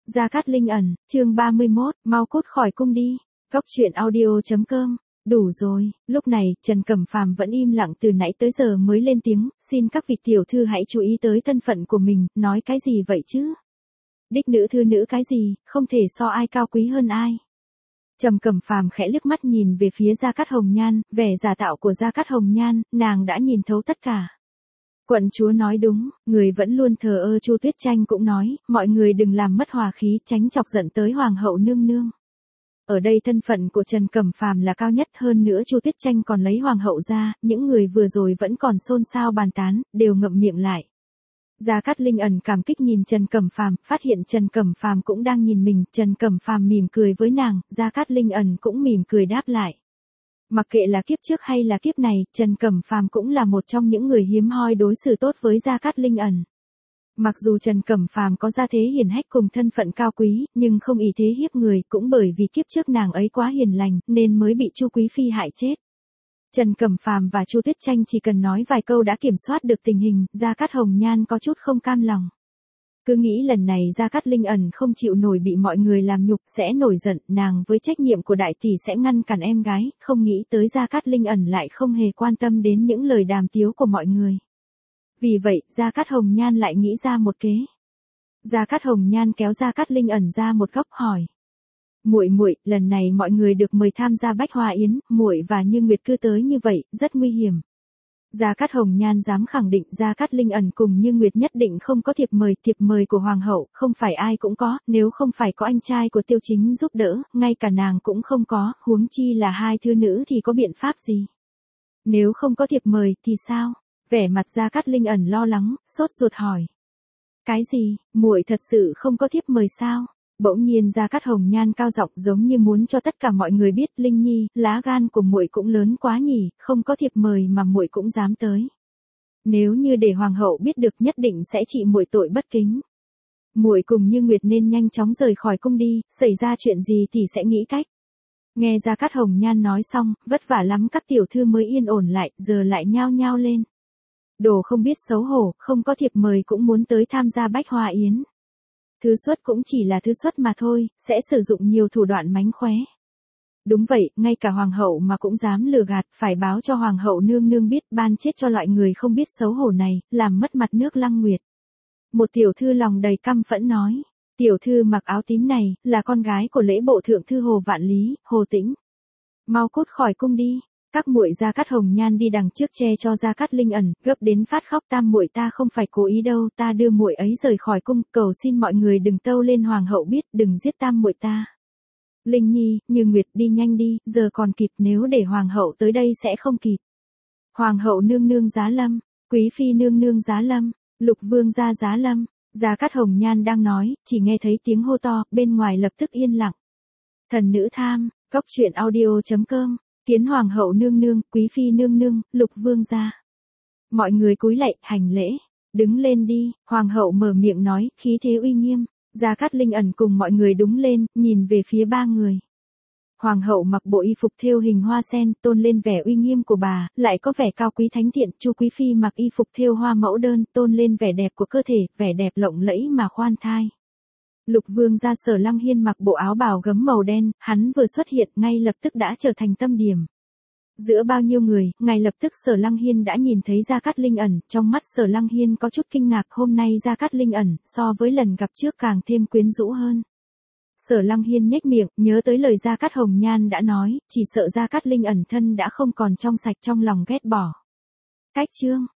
Gia Cát Linh ẩn, chương 31, mau cút khỏi cung đi. Góc truyện audio.com. Đủ rồi, lúc này, Trần Cẩm Phàm vẫn im lặng từ nãy tới giờ mới lên tiếng, xin các vị tiểu thư hãy chú ý tới thân phận của mình, nói cái gì vậy chứ? Đích nữ thư nữ cái gì, không thể so ai cao quý hơn ai. Trầm Cẩm Phàm khẽ liếc mắt nhìn về phía Gia Cát Hồng Nhan, vẻ giả tạo của Gia Cát Hồng Nhan, nàng đã nhìn thấu tất cả. Quận chúa nói đúng, người vẫn luôn thờ ơ Chu Tuyết Tranh cũng nói, mọi người đừng làm mất hòa khí, tránh chọc giận tới hoàng hậu nương nương. Ở đây thân phận của Trần Cẩm Phàm là cao nhất, hơn nữa Chu Tuyết Tranh còn lấy hoàng hậu ra, những người vừa rồi vẫn còn xôn xao bàn tán, đều ngậm miệng lại. Gia Cát Linh ẩn cảm kích nhìn Trần Cẩm Phàm, phát hiện Trần Cẩm Phàm cũng đang nhìn mình, Trần Cẩm Phàm mỉm cười với nàng, Gia Cát Linh ẩn cũng mỉm cười đáp lại. Mặc kệ là kiếp trước hay là kiếp này, Trần Cẩm Phàm cũng là một trong những người hiếm hoi đối xử tốt với Gia Cát Linh ẩn. Mặc dù Trần Cẩm Phàm có gia thế hiển hách cùng thân phận cao quý, nhưng không ý thế hiếp người, cũng bởi vì kiếp trước nàng ấy quá hiền lành, nên mới bị Chu Quý phi hại chết. Trần Cẩm Phàm và Chu Tuyết Tranh chỉ cần nói vài câu đã kiểm soát được tình hình, Gia Cát Hồng Nhan có chút không cam lòng. Cứ nghĩ lần này Gia Cát Linh ẩn không chịu nổi bị mọi người làm nhục sẽ nổi giận, nàng với trách nhiệm của đại tỷ sẽ ngăn cản em gái, không nghĩ tới Gia Cát Linh ẩn lại không hề quan tâm đến những lời đàm tiếu của mọi người. Vì vậy, Gia Cát Hồng Nhan lại nghĩ ra một kế. Gia Cát Hồng Nhan kéo Gia Cát Linh ẩn ra một góc hỏi: "Muội muội, lần này mọi người được mời tham gia Bách Hoa Yến, muội và Như Nguyệt cứ tới như vậy, rất nguy hiểm." Gia Cát Hồng Nhan dám khẳng định Gia Cát Linh ẩn cùng Như Nguyệt nhất định không có thiệp mời của hoàng hậu, không phải ai cũng có, nếu không phải có anh trai của Tiêu Chính giúp đỡ, ngay cả nàng cũng không có, huống chi là hai thư nữ thì có biện pháp gì? Nếu không có thiệp mời thì sao? Vẻ mặt Gia Cát Linh ẩn lo lắng, sốt ruột hỏi: "Cái gì, muội thật sự không có thiếp mời sao?" Bỗng nhiên Gia Cát Hồng Nhan cao giọng giống như muốn cho tất cả mọi người biết, "Linh Nhi, lá gan của muội cũng lớn quá nhỉ, không có thiệp mời mà muội cũng dám tới. Nếu như để hoàng hậu biết được nhất định sẽ trị muội tội bất kính. Muội cùng Như Nguyệt nên nhanh chóng rời khỏi cung đi, xảy ra chuyện gì thì sẽ nghĩ cách." Nghe Gia Cát Hồng Nhan nói xong, vất vả lắm các tiểu thư mới yên ổn lại, giờ lại nhao nhao lên. Đồ không biết xấu hổ, không có thiệp mời cũng muốn tới tham gia Bách Hoa Yến. Thứ xuất cũng chỉ là thứ xuất mà thôi, sẽ sử dụng nhiều thủ đoạn mánh khóe. Đúng vậy, ngay cả hoàng hậu mà cũng dám lừa gạt, phải báo cho hoàng hậu nương nương biết, ban chết cho loại người không biết xấu hổ này, làm mất mặt nước Lăng Nguyệt. Một tiểu thư lòng đầy căm phẫn nói: "Tiểu thư mặc áo tím này, là con gái của lễ bộ thượng thư Hồ Vạn Lý, Hồ Tĩnh. Mau cút khỏi cung đi." Các muội Gia Cát Hồng Nhan đi đằng trước che cho Gia Cát Linh ẩn, gấp đến phát khóc: "Tam muội ta không phải cố ý đâu, ta đưa muội ấy rời khỏi cung, cầu xin mọi người đừng tâu lên hoàng hậu biết, đừng giết tam muội ta. Linh Nhi, Như Nguyệt đi nhanh đi, giờ còn kịp, nếu để hoàng hậu tới đây sẽ không kịp." Hoàng hậu nương nương giá lâm, quý phi nương nương giá lâm, lục vương gia giá lâm. Gia Cát Hồng Nhan đang nói, chỉ nghe thấy tiếng hô to, bên ngoài lập tức yên lặng. Thần nữ tham, góc truyện audio.com. Kiến hoàng hậu nương nương, quý phi nương nương, lục vương gia. Mọi người cúi lạy, hành lễ. "Đứng lên đi." Hoàng hậu mở miệng nói, khí thế uy nghiêm. Gia Cát Linh ẩn cùng mọi người đứng lên, nhìn về phía ba người. Hoàng hậu mặc bộ y phục thêu hình hoa sen, tôn lên vẻ uy nghiêm của bà, lại có vẻ cao quý thánh thiện. Chu Quý phi mặc y phục thêu hoa mẫu đơn, tôn lên vẻ đẹp của cơ thể, vẻ đẹp lộng lẫy mà khoan thai. Lục vương gia Sở Lăng Hiên mặc bộ áo bào gấm màu đen, hắn vừa xuất hiện ngay lập tức đã trở thành tâm điểm. Giữa bao nhiêu người, ngay lập tức Sở Lăng Hiên đã nhìn thấy Gia Cát Linh ẩn, trong mắt Sở Lăng Hiên có chút kinh ngạc, hôm nay Gia Cát Linh ẩn, so với lần gặp trước càng thêm quyến rũ hơn. Sở Lăng Hiên nhếch miệng, nhớ tới lời Gia Cát Hồng Nhan đã nói, chỉ sợ Gia Cát Linh ẩn thân đã không còn trong sạch trong lòng ghét bỏ. Cách chương.